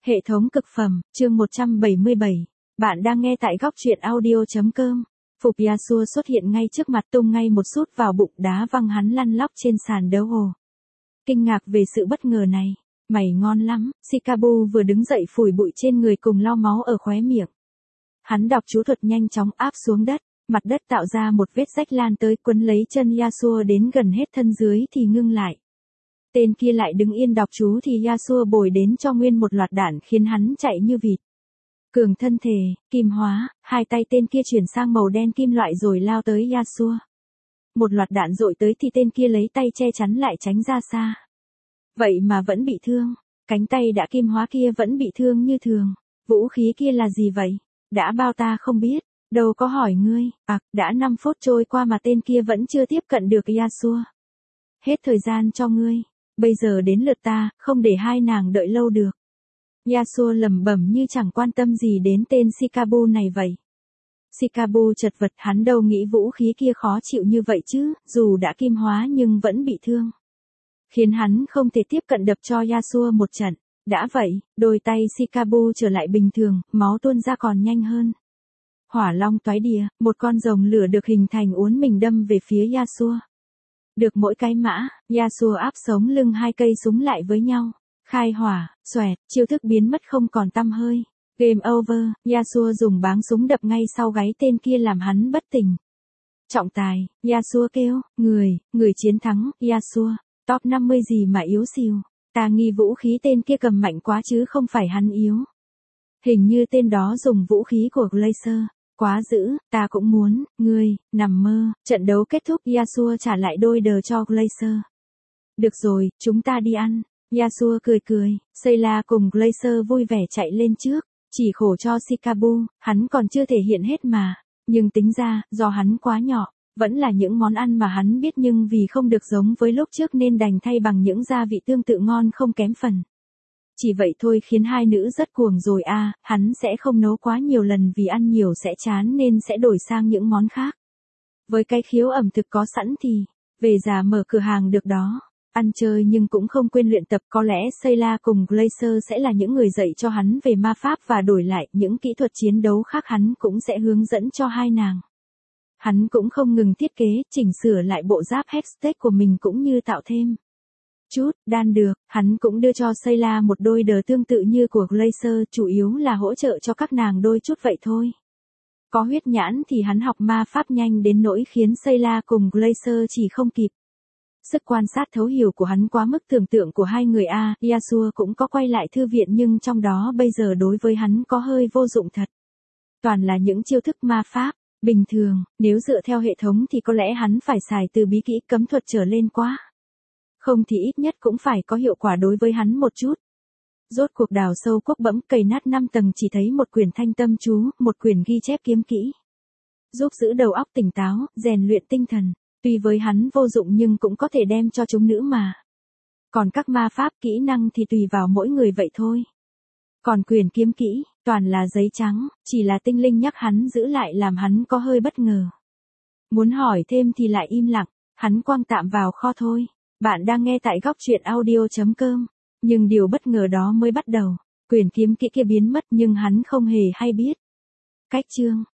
Hệ thống cực phẩm, chương 177. Bạn đang nghe tại góc truyện audio.com. Phục Yasuo xuất hiện ngay trước mặt, tung ngay một sút vào bụng, đá văng hắn lăn lóc trên sàn đấu hồ. Kinh ngạc về sự bất ngờ này. Mày ngon lắm, Shikabu vừa đứng dậy phủi bụi trên người cùng lau máu ở khóe miệng. Hắn đọc chú thuật nhanh chóng áp xuống đất, mặt đất tạo ra một vết rách lan tới, quấn lấy chân Yasuo đến gần hết thân dưới thì ngưng lại. Tên kia lại đứng yên đọc chú thì Yasuo bồi đến cho nguyên một loạt đạn khiến hắn chạy như vịt. Cường thân thể, kim hóa, hai tay tên kia chuyển sang màu đen kim loại rồi lao tới Yasuo. Một loạt đạn dội tới thì tên kia lấy tay che chắn lại tránh ra xa. Vậy mà vẫn bị thương, cánh tay đã kim hóa kia vẫn bị thương như thường. Vũ khí kia là gì vậy? Đã bao ta không biết, đâu có hỏi ngươi. Đã 5 phút trôi qua mà tên kia vẫn chưa tiếp cận được Yasuo. Hết thời gian cho ngươi. Bây giờ đến lượt ta, không để hai nàng đợi lâu được. Yasuo lẩm bẩm như chẳng quan tâm gì đến tên Shikabu này vậy. Shikabu chật vật, hắn đâu nghĩ vũ khí kia khó chịu như vậy chứ, dù đã kim hóa nhưng vẫn bị thương. Khiến hắn không thể tiếp cận đập cho Yasuo một trận. Đã vậy, đôi tay Shikabu trở lại bình thường, máu tuôn ra còn nhanh hơn. Hỏa long toái địa, một con rồng lửa được hình thành uốn mình đâm về phía Yasuo. Được mỗi cái mã, Yasuo áp sống lưng hai cây súng lại với nhau. Khai hỏa, xoẹt, chiêu thức biến mất không còn tăm hơi. Game over, Yasuo dùng báng súng đập ngay sau gáy tên kia làm hắn bất tỉnh. Trọng tài, Yasuo kêu, người chiến thắng, Yasuo, top 50 gì mà yếu xìu. Ta nghi vũ khí tên kia cầm mạnh quá chứ không phải hắn yếu. Hình như tên đó dùng vũ khí của Glacier. Quá dữ, ta cũng muốn, ngươi, nằm mơ. Trận đấu kết thúc, Yasuo trả lại đôi đờ cho Glacier. Được rồi, chúng ta đi ăn. Yasuo cười. Sayla cùng Glacier vui vẻ chạy lên trước. Chỉ khổ cho Shikabu, hắn còn chưa thể hiện hết mà. Nhưng tính ra, do hắn quá nhỏ, vẫn là những món ăn mà hắn biết nhưng vì không được giống với lúc trước nên đành thay bằng những gia vị tương tự ngon không kém phần. Chỉ vậy thôi khiến hai nữ rất cuồng rồi hắn sẽ không nấu quá nhiều lần vì ăn nhiều sẽ chán nên sẽ đổi sang những món khác. Với cái khiếu ẩm thực có sẵn thì, về già mở cửa hàng được đó. Ăn chơi nhưng cũng không quên luyện tập, có lẽ Sayla cùng Glacier sẽ là những người dạy cho hắn về ma pháp và đổi lại những kỹ thuật chiến đấu khác hắn cũng sẽ hướng dẫn cho hai nàng. Hắn cũng không ngừng thiết kế, chỉnh sửa lại bộ giáp Hextech của mình cũng như tạo thêm chút đan được, hắn cũng đưa cho Sayla một đôi đờ tương tự như của Glacier, chủ yếu là hỗ trợ cho các nàng đôi chút vậy thôi. Có huyết nhãn thì hắn học ma pháp nhanh đến nỗi khiến Sayla cùng Glacier chỉ không kịp. Sức quan sát thấu hiểu của hắn quá mức tưởng tượng của hai người Yasuo cũng có quay lại thư viện nhưng trong đó bây giờ đối với hắn có hơi vô dụng thật. Toàn là những chiêu thức ma pháp, bình thường, nếu dựa theo hệ thống thì có lẽ hắn phải xài từ bí kỹ cấm thuật trở lên quá. Không thì ít nhất cũng phải có hiệu quả đối với hắn một chút. Rốt cuộc đào sâu cuốc bẫm cày nát 5 tầng chỉ thấy một quyển thanh tâm chú, một quyển ghi chép kiếm kỹ. Giúp giữ đầu óc tỉnh táo, rèn luyện tinh thần. Tuy với hắn vô dụng nhưng cũng có thể đem cho chúng nữ mà. Còn các ma pháp kỹ năng thì tùy vào mỗi người vậy thôi. Còn quyển kiếm kỹ, toàn là giấy trắng, chỉ là tinh linh nhắc hắn giữ lại làm hắn có hơi bất ngờ. Muốn hỏi thêm thì lại im lặng, hắn quăng tạm vào kho thôi. Bạn đang nghe tại góc truyện audio.com. Nhưng điều bất ngờ đó mới bắt đầu. Quyển kiếm kỹ kia biến mất nhưng hắn không hề hay biết. Cách chương.